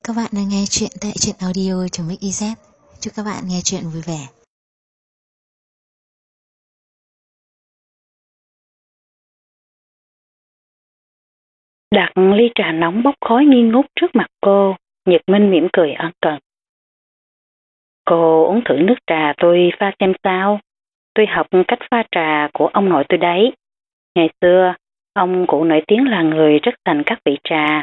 các bạn đang nghe chuyện tại truyện audio.mix.iz. Chúc các bạn nghe chuyện vui vẻ. Đặt ly trà nóng bốc khói nghi ngút trước mặt cô, Nhật Minh mỉm cười ân cần. Cô uống thử nước trà tôi pha xem sao. Tôi học cách pha trà của ông nội tôi đấy. Ngày xưa, ông cụ nổi tiếng là người rất thành các vị trà.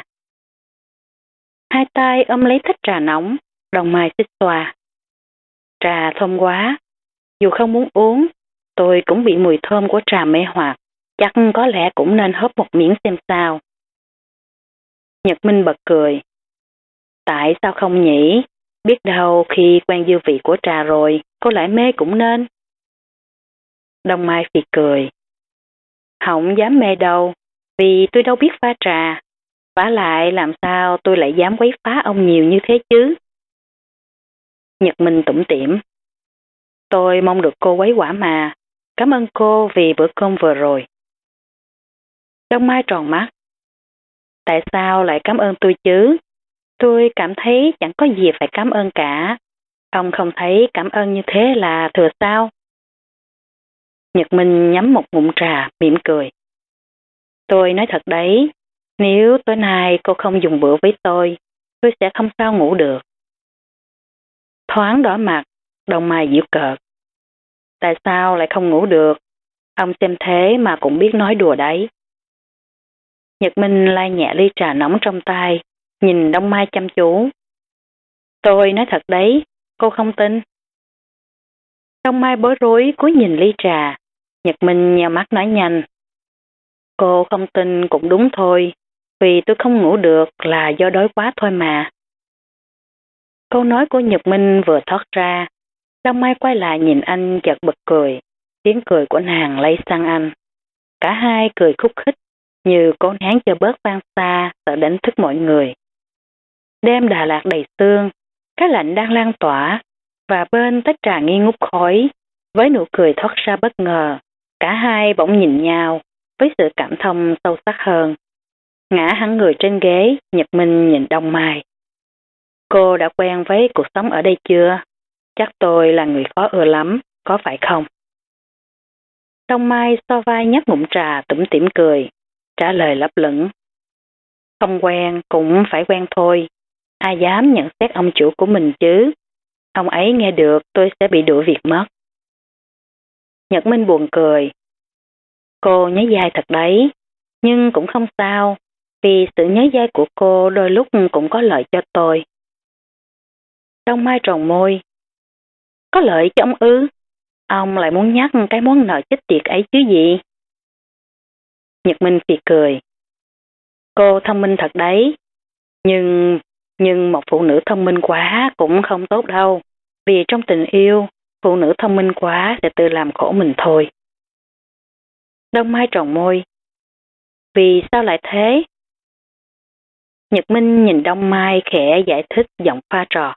Hai tay ôm lấy tách trà nóng, đồng mày xích xoa. Trà thơm quá. Dù không muốn uống, tôi cũng bị mùi thơm của trà mê hoặc. Chắc có lẽ cũng nên hớp một miếng xem sao. Nhật Minh bật cười. Tại sao không nhỉ? Biết đâu khi quen dư vị của trà rồi, cô lại mê cũng nên. Đông Mai phì cười. Không dám mê đâu, vì tôi đâu biết pha trà. Vả lại làm sao tôi lại dám quấy phá ông nhiều như thế chứ? Nhật Minh tủm tỉm. Tôi mong được cô quấy quả mà. Cảm ơn cô vì bữa cơm vừa rồi. Đông Mai tròn mắt. Tại sao lại cảm ơn tôi chứ? Tôi cảm thấy chẳng có gì phải cảm ơn cả. Ông không thấy cảm ơn như thế là thừa sao? Nhật Minh nhắm một ngụm trà, mỉm cười. Tôi nói thật đấy, nếu tối nay cô không dùng bữa với tôi sẽ không sao ngủ được. Thoáng đỏ mặt, Đông Mai giễu cợt. Tại sao lại không ngủ được? Ông xem thế mà cũng biết nói đùa đấy. Nhật Minh lai nhẹ ly trà nóng trong tay, nhìn Đông Mai chăm chú. Tôi nói thật đấy, cô không tin. Đông Mai bối rối cúi nhìn ly trà. Nhật Minh nheo mắt nói nhanh. Cô không tin cũng đúng thôi, vì tôi không ngủ được là do đói quá thôi mà. Câu nói của Nhật Minh vừa thoát ra, Đông Mai quay lại nhìn anh chợt bật cười, tiếng cười của nàng lây sang anh. Cả hai cười khúc khích, như cố nén cho bớt vang xa, sợ đánh thức mọi người. Đêm Đà Lạt đầy sương, cái lạnh đang lan tỏa, và bên tách trà nghi ngút khói, với nụ cười thoát ra bất ngờ, cả hai bỗng nhìn nhau, với sự cảm thông sâu sắc hơn. Ngã hẳn người trên ghế, Nhật Minh nhìn Đông Mai. Cô đã quen với cuộc sống ở đây chưa? Chắc tôi là người khó ưa lắm, có phải không? Đông Mai so vai nhấp ngụm trà tủm tỉm cười, trả lời lấp lửng. Không quen cũng phải quen thôi, ai dám nhận xét ông chủ của mình chứ? Ông ấy nghe được tôi sẽ bị đuổi việc mất. Nhật Minh buồn cười. Cô nhớ dai thật đấy, nhưng cũng không sao, vì sự nhớ dai của cô đôi lúc cũng có lợi cho tôi. Đông Mai tròn môi. Có lợi cho ông ư? Ông lại muốn nhắc cái món nợ chết tiệt ấy chứ gì? Nhật Minh phì cười. Cô thông minh thật đấy, nhưng một phụ nữ thông minh quá cũng không tốt đâu, vì trong tình yêu, phụ nữ thông minh quá sẽ tự làm khổ mình thôi. Đông Mai tròn môi. Vì sao lại thế? Nhật Minh nhìn Đông Mai khẽ giải thích giọng pha trò.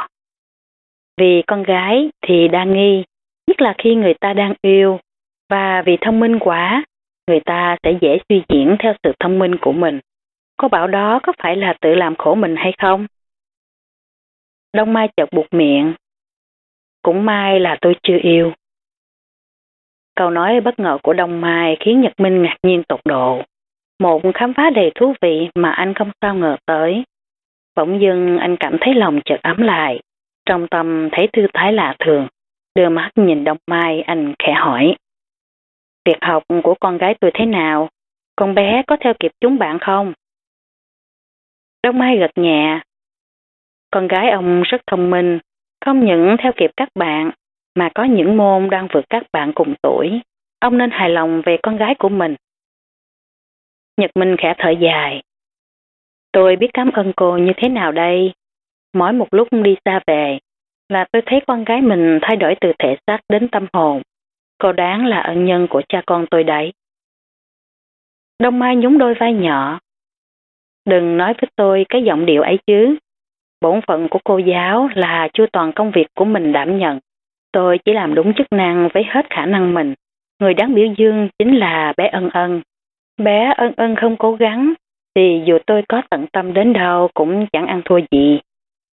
Vì con gái thì đa nghi, nhất là khi người ta đang yêu, và vì thông minh quá, người ta sẽ dễ suy diễn theo sự thông minh của mình. Cô bảo đó có phải là tự làm khổ mình hay không? Đông Mai chợt buột miệng. Cũng may là tôi chưa yêu. Câu nói bất ngờ của Đông Mai khiến Nhật Minh ngạc nhiên tột độ. Một khám phá đầy thú vị mà anh không sao ngờ tới. Bỗng dưng anh cảm thấy lòng chợt ấm lại, trong tâm thấy thư thái lạ thường. Đưa mắt nhìn Đông Mai, anh khẽ hỏi. Việc học của con gái tôi thế nào? Con bé có theo kịp chúng bạn không? Đông Mai gật nhẹ. Con gái ông rất thông minh, không những theo kịp các bạn, mà có những môn đang vượt các bạn cùng tuổi. Ông nên hài lòng về con gái của mình. Nhật Minh khẽ thở dài. Tôi biết cảm ơn cô như thế nào đây? Mỗi một lúc đi xa về, là tôi thấy con gái mình thay đổi từ thể xác đến tâm hồn. Cô đáng là ân nhân của cha con tôi đấy. Đông Mai nhún đôi vai nhỏ. Đừng nói với tôi cái giọng điệu ấy chứ. Bổn phận của cô giáo là chu toàn công việc của mình đảm nhận. Tôi chỉ làm đúng chức năng với hết khả năng mình. Người đáng biểu dương chính là bé Ân Ân. Bé Ân Ân không cố gắng, thì dù tôi có tận tâm đến đâu cũng chẳng ăn thua gì.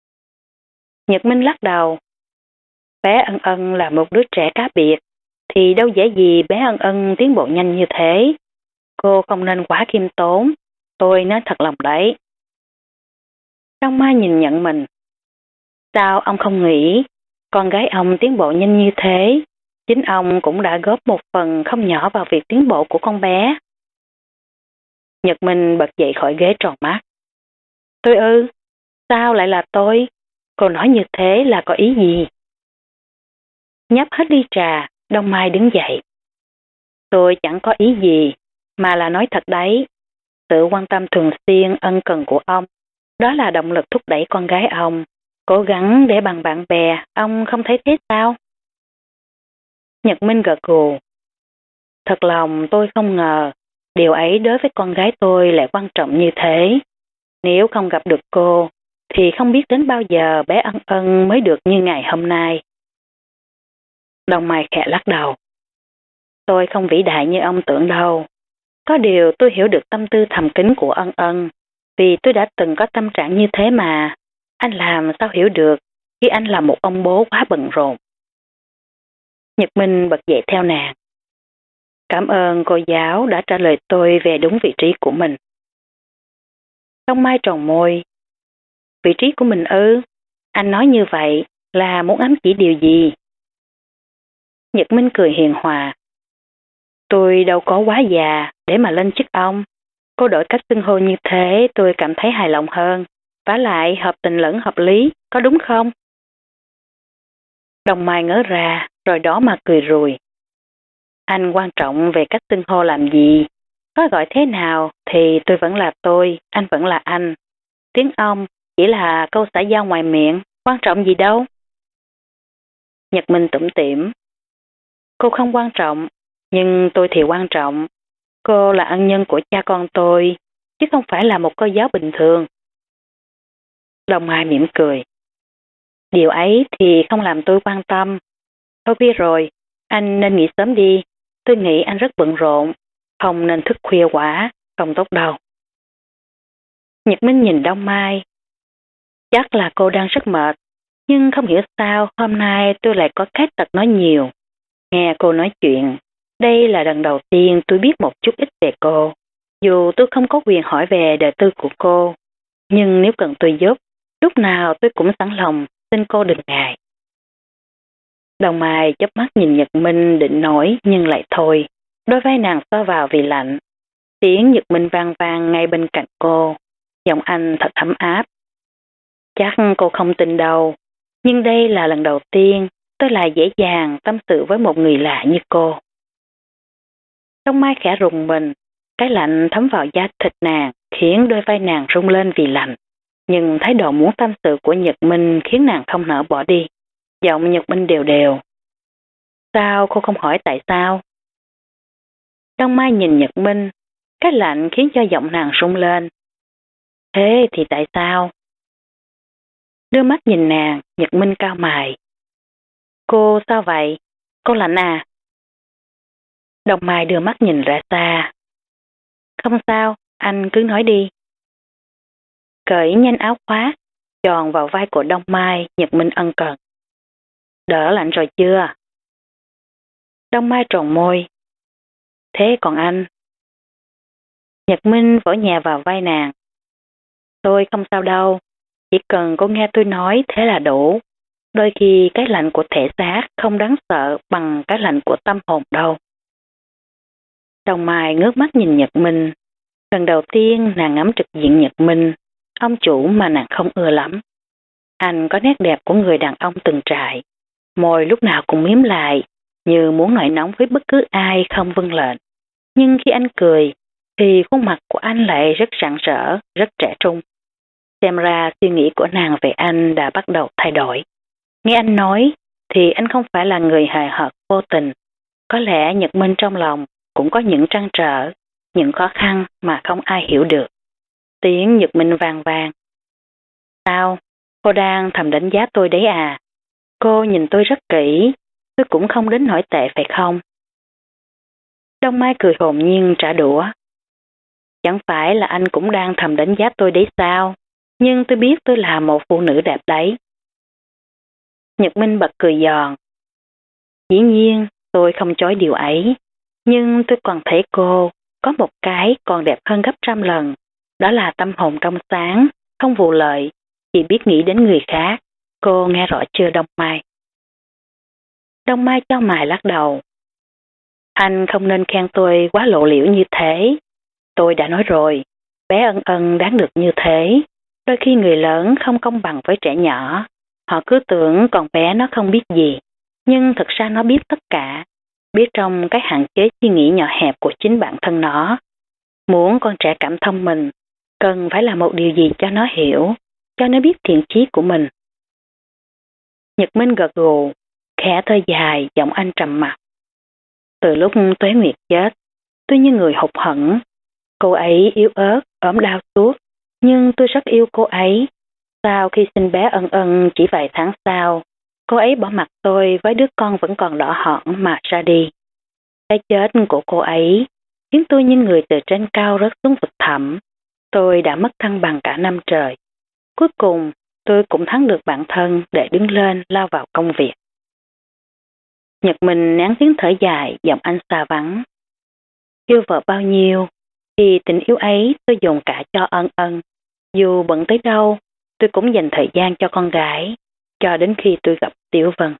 Nhật Minh lắc đầu. Bé Ân Ân là một đứa trẻ cá biệt, thì đâu dễ gì bé Ân Ân tiến bộ nhanh như thế. Cô không nên quá khiêm tốn, tôi nói thật lòng đấy. Đông Mai nhìn nhận mình. Sao ông không nghĩ con gái ông tiến bộ nhanh như thế? Chính ông cũng đã góp một phần không nhỏ vào việc tiến bộ của con bé. Nhật Minh bật dậy khỏi ghế tròn mắt. Tôi ư? Sao lại là tôi? Cô nói như thế là có ý gì? Nhấp hết ly trà, Đông Mai đứng dậy. Tôi chẳng có ý gì, mà là nói thật đấy. Sự quan tâm thường xuyên ân cần của ông, đó là động lực thúc đẩy con gái ông. Cố gắng để bằng bạn bè, ông không thấy thế sao? Nhật Minh gật gù. Thật lòng tôi không ngờ, điều ấy đối với con gái tôi lại quan trọng như thế. Nếu không gặp được cô, thì không biết đến bao giờ bé Ân Ân mới được như ngày hôm nay. Đông Mai khẽ lắc đầu. Tôi không vĩ đại như ông tưởng đâu. Có điều tôi hiểu được tâm tư thầm kín của Ân Ân, vì tôi đã từng có tâm trạng như thế mà. Anh làm sao hiểu được khi anh là một ông bố quá bận rộn. Nhật Minh bật dậy theo nàng. Cảm ơn cô giáo đã trả lời tôi về đúng vị trí của mình. Đông Mai tròn môi. Vị trí của mình ư? Anh nói như vậy là muốn ám chỉ điều gì? Nhật Minh cười hiền hòa. Tôi đâu có quá già để mà lên chức ông. Cô đổi cách xưng hô như thế tôi cảm thấy hài lòng hơn. Vả lại hợp tình lẫn hợp lý, có đúng không? Đông Mai ngớ ra, rồi đó mà cười rùi. Anh quan trọng về cách xưng hô làm gì? Có gọi thế nào thì tôi vẫn là tôi, anh vẫn là anh. Tiếng ông chỉ là câu xã giao ngoài miệng, quan trọng gì đâu. Nhật Minh tủm tỉm. Cô không quan trọng, nhưng tôi thì quan trọng. Cô là ân nhân của cha con tôi, chứ không phải là một cô giáo bình thường. Đông Mai mỉm cười. Điều ấy thì không làm tôi quan tâm. Thôi biết rồi, anh nên nghỉ sớm đi. Tôi nghĩ anh rất bận rộn, không nên thức khuya quá, không tốt đâu. Nhật Minh nhìn Đông Mai. Chắc là cô đang rất mệt, nhưng không hiểu sao hôm nay tôi lại có cái tật nói nhiều. Nghe cô nói chuyện, đây là lần đầu tiên tôi biết một chút ít về cô. Dù tôi không có quyền hỏi về đời tư của cô, nhưng nếu cần tôi giúp, lúc nào tôi cũng sẵn lòng, xin cô đừng ngại. Đông Mai chớp mắt nhìn Nhật Minh định nói nhưng lại thôi. Đôi vai nàng xoa vào vì lạnh. Tiếng Nhật Minh vang vang ngay bên cạnh cô. Giọng anh thật ấm áp. Chắc cô không tin đâu, nhưng đây là lần đầu tiên tôi lại dễ dàng tâm sự với một người lạ như cô. Đông Mai khẽ rùng mình, cái lạnh thấm vào da thịt nàng khiến đôi vai nàng rung lên vì lạnh. Nhưng thái độ muốn tâm sự của Nhật Minh khiến nàng không nỡ bỏ đi. Giọng Nhật Minh đều đều. Sao cô không hỏi tại sao? Đông Mai nhìn Nhật Minh, cái lạnh khiến cho giọng nàng rung lên. Thế thì tại sao? Đưa mắt nhìn nàng, Nhật Minh cau mày. Cô sao vậy? Cô lạnh à? Đông Mai đưa mắt nhìn ra xa. Không sao, anh cứ nói đi. Cởi nhanh áo khoác, tròn vào vai của Đông Mai, Nhật Minh ân cần. Đỡ lạnh rồi chưa? Đông Mai tròn môi. Thế còn anh? Nhật Minh vỗ nhẹ vào vai nàng. Tôi không sao đâu, chỉ cần cô nghe tôi nói thế là đủ. Đôi khi cái lạnh của thể xác không đáng sợ bằng cái lạnh của tâm hồn đâu. Đông Mai ngước mắt nhìn Nhật Minh. Lần đầu tiên nàng ngắm trực diện Nhật Minh, ông chủ mà nàng không ưa lắm. Anh có nét đẹp của người đàn ông từng trải. Môi lúc nào cũng mím lại, như muốn nổi nóng với bất cứ ai không vâng lệnh. Nhưng khi anh cười, thì khuôn mặt của anh lại rất rạng rỡ, rất trẻ trung. Xem ra suy nghĩ của nàng về anh đã bắt đầu thay đổi. Nghe anh nói, thì anh không phải là người hời hợt vô tình. Có lẽ Nhật Minh trong lòng cũng có những trăn trở, những khó khăn mà không ai hiểu được. Tiếng Nhật Minh vang vang. Sao? Cô đang thầm đánh giá tôi đấy à? Cô nhìn tôi rất kỹ, tôi cũng không đến nổi tệ phải không? Đông Mai cười hồn nhiên trả đũa. Chẳng phải là anh cũng đang thầm đánh giá tôi đấy sao? Nhưng tôi biết tôi là một phụ nữ đẹp đấy. Nhật Minh bật cười giòn. Dĩ nhiên, tôi không chối điều ấy, nhưng tôi còn thấy cô có một cái còn đẹp hơn gấp trăm lần, đó là tâm hồn trong sáng, không vụ lợi, chỉ biết nghĩ đến người khác. Cô nghe rõ chưa Đông Mai? Đông Mai chau mày lắc đầu. Anh không nên khen tôi quá lộ liễu như thế. Tôi đã nói rồi, bé Ân Ân đáng được như thế. Đôi khi người lớn không công bằng với trẻ nhỏ. Họ cứ tưởng con bé nó không biết gì, nhưng thực ra nó biết tất cả. Biết trong cái hạn chế suy nghĩ nhỏ hẹp của chính bản thân nó. Muốn con trẻ cảm thông mình, cần phải làm một điều gì cho nó hiểu, cho nó biết thiện chí của mình. Nhật Minh gật gù, khẽ thở dài, giọng anh trầm mặc. Từ lúc Tuế Nguyệt chết, tôi như người hụt hẫng. Cô ấy yếu ớt, ốm đau suốt, nhưng tôi rất yêu cô ấy. Sau khi sinh bé Ân Ân chỉ vài tháng sau, cô ấy bỏ mặc tôi với đứa con vẫn còn đỏ hỏn mà ra đi. Cái chết của cô ấy khiến tôi như người từ trên cao rớt xuống vực thẳm. Tôi đã mất thăng bằng cả năm trời. Cuối cùng, tôi cũng thắng được bản thân để đứng lên lao vào công việc. Nhật Minh nén tiếng thở dài, giọng anh xa vắng. Yêu vợ bao nhiêu, thì tình yêu ấy tôi dồn cả cho Ân Ân. Dù bận tới đâu, tôi cũng dành thời gian cho con gái, cho đến khi tôi gặp Tiểu Vân.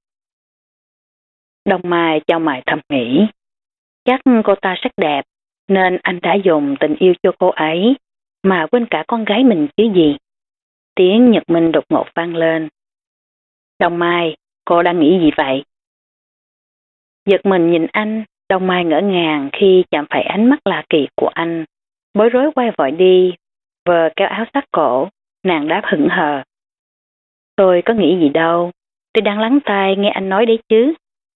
Đông Mai chau mày thầm nghĩ. Chắc cô ta rất đẹp, nên anh đã dùng tình yêu cho cô ấy, mà quên cả con gái mình chứ gì. Tiếng Nhật Minh đột ngột vang lên. Đông Mai, cô đang nghĩ gì vậy? Giật mình nhìn anh, Đông Mai ngỡ ngàng khi chạm phải ánh mắt lạ kỳ của anh. Bối rối quay vội đi, vờ kéo áo sát cổ, nàng đáp hững hờ. Tôi có nghĩ gì đâu, tôi đang lắng tai nghe anh nói đấy chứ.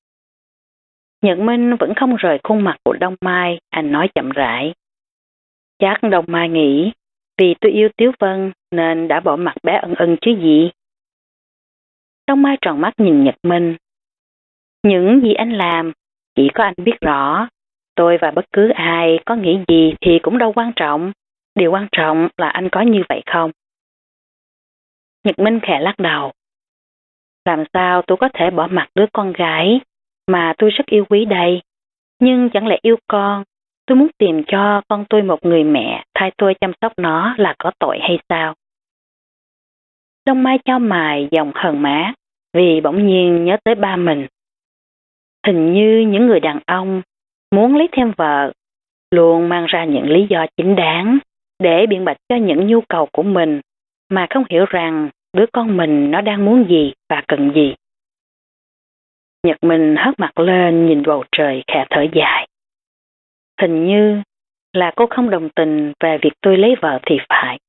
Nhật Minh vẫn không rời khuôn mặt của Đông Mai, anh nói chậm rãi. Chắc Đông Mai nghĩ, vì tôi yêu Tiếu Vân nên đã bỏ mặc bé Ân Ân chứ gì. Đông Mai tròn mắt nhìn Nhật Minh. Những gì anh làm, chỉ có anh biết rõ. Tôi và bất cứ ai có nghĩ gì thì cũng đâu quan trọng. Điều quan trọng là anh có như vậy không? Nhật Minh khẽ lắc đầu. Làm sao tôi có thể bỏ mặc đứa con gái mà tôi rất yêu quý đây? Nhưng chẳng lẽ yêu con, tôi muốn tìm cho con tôi một người mẹ thay tôi chăm sóc nó là có tội hay sao? Đông Mai chau mày giọng hờn má vì bỗng nhiên nhớ tới ba mình. Hình như những người đàn ông muốn lấy thêm vợ luôn mang ra những lý do chính đáng để biện bạch cho những nhu cầu của mình mà không hiểu rằng đứa con mình nó đang muốn gì và cần gì. Nhật Minh hất mặt lên nhìn bầu trời khẽ thở dài. Hình như là cô không đồng tình về việc tôi lấy vợ thì phải.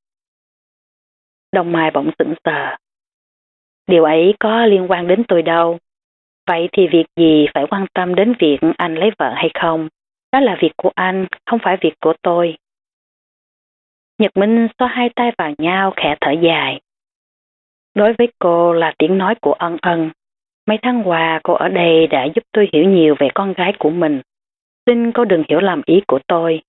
Đông Mai bỗng sững sờ. Điều ấy có liên quan đến tôi đâu. Vậy thì việc gì phải quan tâm đến việc anh lấy vợ hay không? Đó là việc của anh, không phải việc của tôi. Nhật Minh xoa hai tay vào nhau khẽ thở dài. Đối với cô là tiếng nói của Ân Ân. Mấy tháng qua cô ở đây đã giúp tôi hiểu nhiều về con gái của mình. Xin cô đừng hiểu lầm ý của tôi.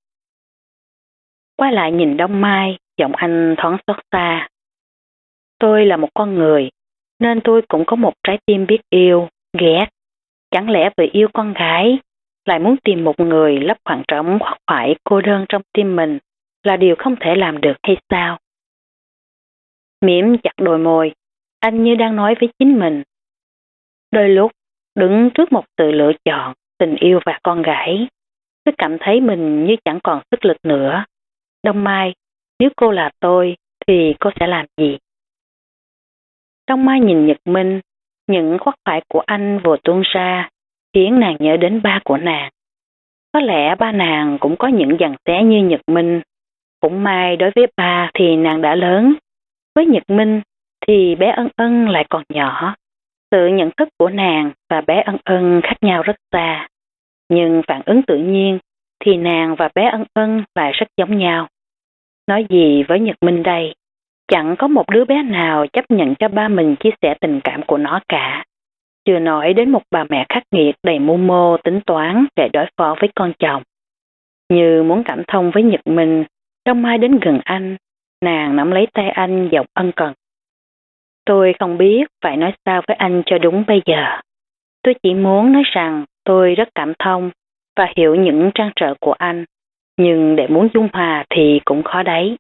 Quay lại nhìn Đông Mai, giọng anh thoáng xót xa. Tôi là một con người, nên tôi cũng có một trái tim biết yêu, ghét. Chẳng lẽ vì yêu con gái, lại muốn tìm một người lấp khoảng trống hoặc phải cô đơn trong tim mình là điều không thể làm được hay sao? Mỉm chặt đôi môi, anh như đang nói với chính mình. Đôi lúc, đứng trước một sự lựa chọn, tình yêu và con gái, tôi cảm thấy mình như chẳng còn sức lực nữa. Đông Mai, nếu cô là tôi, thì cô sẽ làm gì? Đông Mai nhìn Nhật Minh, những khoác phải của anh vừa tuôn ra, khiến nàng nhớ đến ba của nàng. Có lẽ ba nàng cũng có những giằng xé như Nhật Minh. Cũng may đối với ba thì nàng đã lớn. Với Nhật Minh thì bé Ân Ân lại còn nhỏ. Sự nhận thức của nàng và bé Ân Ân khác nhau rất xa. Nhưng phản ứng tự nhiên thì nàng và bé Ân Ân lại rất giống nhau. Nói gì với Nhật Minh đây? Chẳng có một đứa bé nào chấp nhận cho ba mình chia sẻ tình cảm của nó cả. Chưa nói đến một bà mẹ khắc nghiệt đầy mưu mô tính toán để đối phó với con chồng. Như muốn cảm thông với Nhật Minh, Đông Mai đến gần anh, nàng nắm lấy tay anh giọng ân cần. Tôi không biết phải nói sao với anh cho đúng bây giờ. Tôi chỉ muốn nói rằng tôi rất cảm thông và hiểu những trăn trở của anh, nhưng để muốn dung hòa thì cũng khó đấy.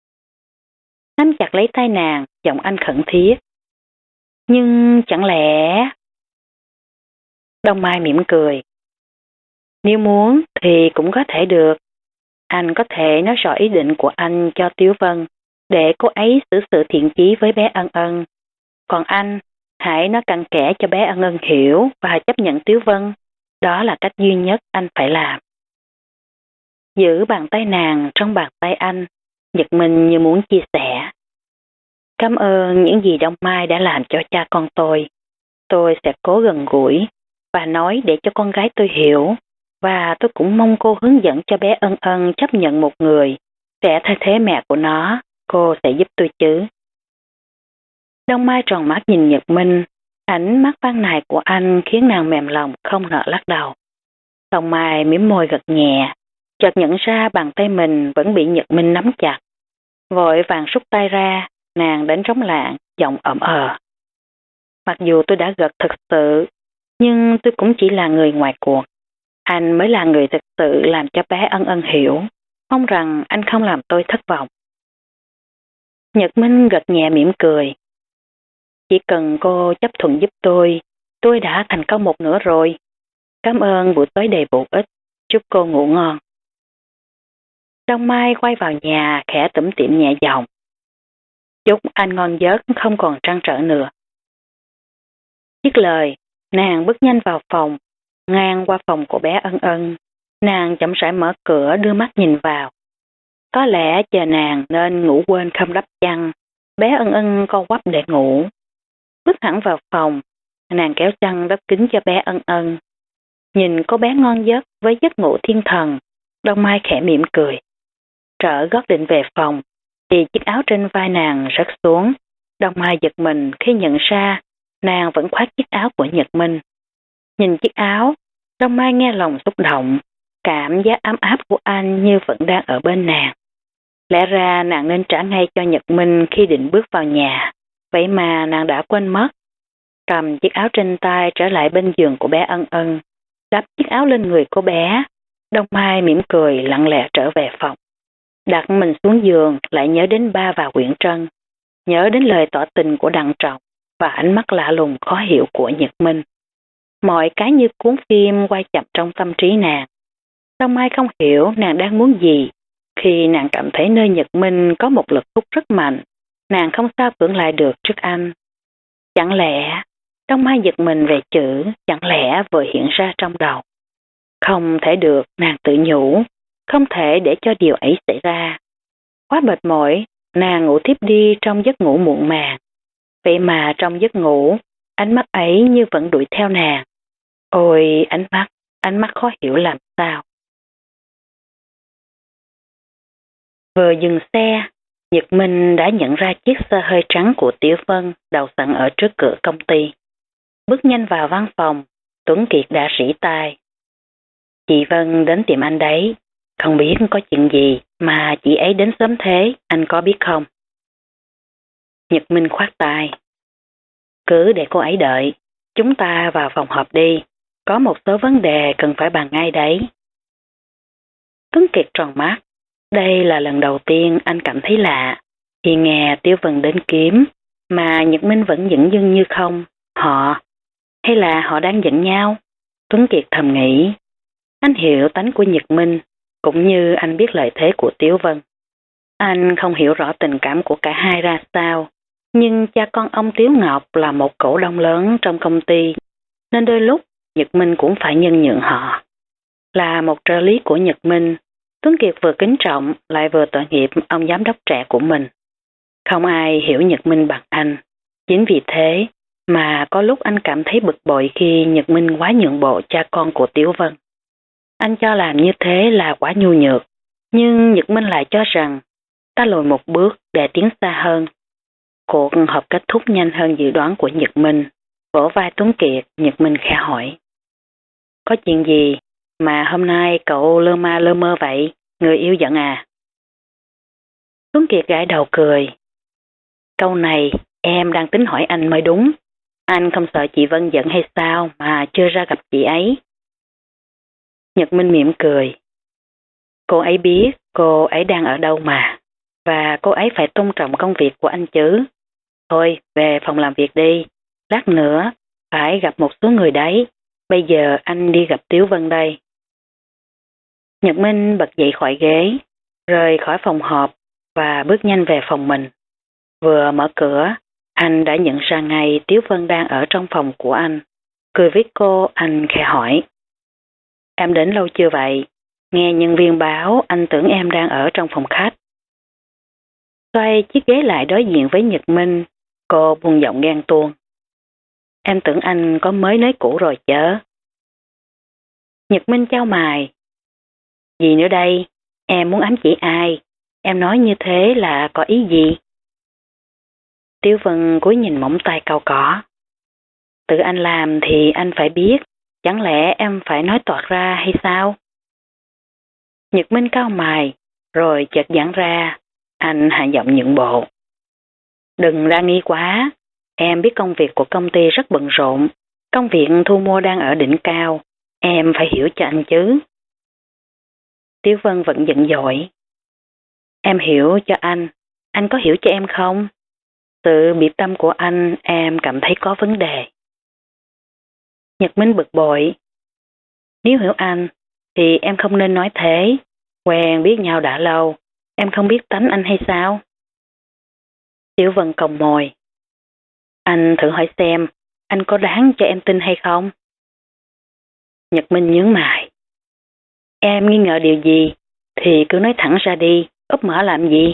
Nắm chặt lấy tay nàng, giọng anh khẩn thiết. Nhưng chẳng lẽ... Đông Mai mỉm cười. Nếu muốn thì cũng có thể được. Anh có thể nói rõ ý định của anh cho Tiếu Vân để cô ấy xử sự thiện chí với bé Ân Ân. Còn anh, hãy nói cặn kẽ cho bé Ân Ân hiểu và chấp nhận Tiếu Vân. Đó là cách duy nhất anh phải làm. Giữ bàn tay nàng trong bàn tay anh, Nhật Minh như muốn chia sẻ. Cảm ơn những gì Đông Mai đã làm cho cha con tôi. Tôi sẽ cố gần gũi và nói để cho con gái tôi hiểu. Và tôi cũng mong cô hướng dẫn cho bé Ân Ân chấp nhận một người sẽ thay thế mẹ của nó. Cô sẽ giúp tôi chứ. Đông Mai tròn mắt nhìn Nhật Minh. Ánh mắt van nài của anh khiến nàng mềm lòng không nỡ lắc đầu. Đông Mai mỉm môi gật nhẹ, chợt nhận ra bàn tay mình vẫn bị Nhật Minh nắm chặt. Vội vàng rút tay ra, nàng đánh trống lạng, giọng ẩm ờ. Mặc dù tôi đã gật thật sự, nhưng tôi cũng chỉ là người ngoài cuộc. Anh mới là người thực sự làm cho bé Ân Ân hiểu, mong rằng anh không làm tôi thất vọng. Nhật Minh gật nhẹ mỉm cười. Chỉ cần cô chấp thuận giúp tôi đã thành công một nửa rồi. Cảm ơn buổi tối đầy bổ ích, chúc cô ngủ ngon. Đông Mai quay vào nhà khẽ tủm tỉm nhẹ giọng. Chúc anh ngon giấc không còn trăn trở nữa. Dứt lời, nàng bước nhanh vào phòng, ngang qua phòng của bé Ân Ân. Nàng chậm rãi mở cửa đưa mắt nhìn vào. Có lẽ chờ nàng nên ngủ quên không đắp chăn. Bé Ân Ân co quắp để ngủ. Bước hẳn vào phòng, nàng kéo chăn đắp kín cho bé Ân Ân. Nhìn cô bé ngon giấc với giấc ngủ thiên thần, Đông Mai khẽ mỉm cười. Trở gót định về phòng, thì chiếc áo trên vai nàng rớt xuống. Đông Mai giật mình khi nhận ra nàng vẫn khoác chiếc áo của Nhật Minh. Nhìn chiếc áo, Đông Mai nghe lòng xúc động, cảm giác ấm áp của anh như vẫn đang ở bên nàng. Lẽ ra nàng nên trả ngay cho Nhật Minh khi định bước vào nhà, vậy mà nàng đã quên mất. Cầm chiếc áo trên tay trở lại bên giường của bé Ân Ân, đắp chiếc áo lên người cô bé. Đông Mai mỉm cười lặng lẽ trở về phòng. Đặt mình xuống giường lại nhớ đến ba và Quyển Trân, nhớ đến lời tỏ tình của Đặng Trọng và ánh mắt lạ lùng khó hiểu của Nhật Minh. Mọi cái như cuốn phim quay chậm trong tâm trí nàng. Đông Mai không hiểu nàng đang muốn gì. Khi nàng cảm thấy nơi Nhật Minh có một lực hút rất mạnh, nàng không sao cưỡng lại được trước anh. Chẳng lẽ, Đông Mai giật mình về chữ chẳng lẽ vừa hiện ra trong đầu. Không thể được, nàng tự nhủ, không thể để cho điều ấy xảy ra. Quá mệt mỏi, nàng ngủ tiếp đi trong giấc ngủ muộn màng. Vậy mà trong giấc ngủ, ánh mắt ấy như vẫn đuổi theo nàng. Ôi ánh mắt khó hiểu làm sao. Vừa dừng xe, Nhật Minh đã nhận ra chiếc xe hơi trắng của Tiểu Vân đậu sẵn ở trước cửa công ty. Bước nhanh vào văn phòng, Tuấn Kiệt đã rỉ tai. Chị Vân đến tìm anh đấy, không biết có chuyện gì mà chị ấy đến sớm thế, anh có biết không? Nhật Minh khoát tay. Cứ để cô ấy đợi, chúng ta vào phòng họp đi, có một số vấn đề cần phải bàn ngay đấy. Tuấn Kiệt tròn mắt. Đây là lần đầu tiên anh cảm thấy lạ, khi nghe Tiểu Vân đến kiếm, mà Nhật Minh vẫn dửng dưng như không. Hay là họ đang giận nhau? Tuấn Kiệt thầm nghĩ. Anh hiểu tánh của Nhật Minh, cũng như anh biết lợi thế của Tiểu Vân. Anh không hiểu rõ tình cảm của cả hai ra sao, nhưng cha con ông Tiếu Ngọc là một cổ đông lớn trong công ty, nên đôi lúc Nhật Minh cũng phải nhân nhượng họ. Là một trợ lý của Nhật Minh, Tuấn Kiệt vừa kính trọng lại vừa tội nghiệp ông giám đốc trẻ của mình. Không ai hiểu Nhật Minh bằng anh. Chính vì thế mà có lúc anh cảm thấy bực bội khi Nhật Minh quá nhượng bộ cha con của Tiểu Vân. Anh cho làm như thế là quá nhu nhược, nhưng Nhật Minh lại cho rằng ta lùi một bước để tiến xa hơn. Cuộc họp kết thúc nhanh hơn dự đoán của Nhật Minh. Vỗ vai Tuấn Kiệt, Nhật Minh khẽ hỏi. Có chuyện gì mà hôm nay cậu lơ ma lơ mơ vậy? Người yêu giận à? Tuấn Kiệt gãi đầu cười. Câu này Em đang tính hỏi anh mới đúng. Anh không sợ chị Vân giận hay sao mà chưa ra gặp chị ấy? Nhật Minh mỉm cười. Cô ấy biết cô ấy đang ở đâu mà. Và cô ấy phải tôn trọng công việc của anh chứ. Thôi, về phòng làm việc đi. Lát nữa, phải gặp một số người đấy. Bây giờ anh đi gặp Tiếu Vân đây. Nhật Minh bật dậy khỏi ghế, rời khỏi phòng họp và bước nhanh về phòng mình. Vừa mở cửa, anh đã nhận ra ngay Tiếu Vân đang ở trong phòng của anh. Cười với cô, anh khẽ hỏi. Em đến lâu chưa vậy? Nghe nhân viên báo anh tưởng em đang ở trong phòng khách. Xoay chiếc ghế lại đối diện với Nhật Minh, cô buông giọng ghen tuông. Em tưởng anh có mới nới cũ rồi chớ. Nhật Minh chau mày. Gì nữa đây? Em muốn ám chỉ ai? Em nói như thế là có ý gì? Tiếu Vân cúi nhìn móng tay cau có. Tự anh làm thì anh phải biết, chẳng lẽ em phải nói toạc ra hay sao? Nhật Minh cau mày, rồi chợt giãn ra, anh hạ giọng nhượng bộ. Đừng ra nghi quá, em biết công việc của công ty rất bận rộn, công việc thu mua đang ở đỉnh cao, em phải hiểu cho anh chứ. Tiếu Vân vẫn giận dỗi. Em hiểu cho anh có hiểu cho em không? Sự biệt tâm của anh em cảm thấy có vấn đề. Nhật Minh bực bội. Nếu hiểu anh, thì em không nên nói thế. Quen biết nhau đã lâu, em không biết tánh anh hay sao? Tiểu Vân còng mồi. Anh thử hỏi xem, anh có đáng cho em tin hay không? Nhật Minh nhướng mày. Em nghi ngờ điều gì, thì cứ nói thẳng ra đi, úp mở làm gì?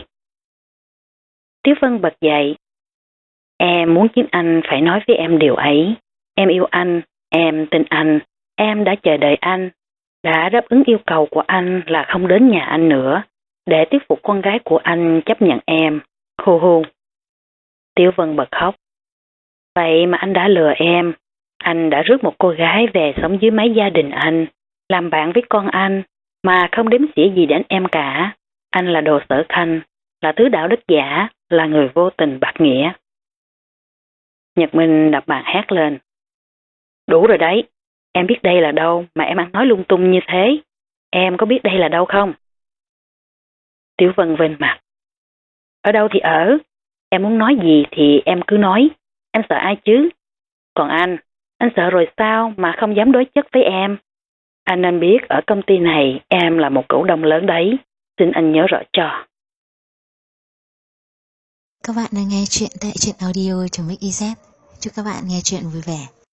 Tiểu Vân bật dậy. Em muốn chính anh phải nói với em điều ấy. Em yêu anh, em tin anh, em đã chờ đợi anh, đã đáp ứng yêu cầu của anh là không đến nhà anh nữa, để thuyết phục con gái của anh chấp nhận em. Hu hu. Tiểu Vân bật khóc. Vậy mà anh đã lừa em. Anh đã rước một cô gái về sống dưới mái gia đình anh, làm bạn với con anh, mà không đếm xỉa gì đến em cả. Anh là đồ sở khanh, là thứ đạo đức giả, là người vô tình bạc nghĩa. Nhật Minh đập bàn hét lên. Đủ rồi đấy, em biết đây là đâu mà em ăn nói lung tung như thế. Em có biết đây là đâu không? Tiểu Vân vênh mặt. Ở đâu thì ở, em muốn nói gì thì em cứ nói, em sợ ai chứ? Còn anh sợ rồi sao mà không dám đối chất với em? Anh nên biết ở công ty này em là một cổ đông lớn đấy, xin anh nhớ rõ cho. Các bạn đang nghe chuyện tại truyện audio.mix.iz. Chúc các bạn nghe chuyện vui vẻ.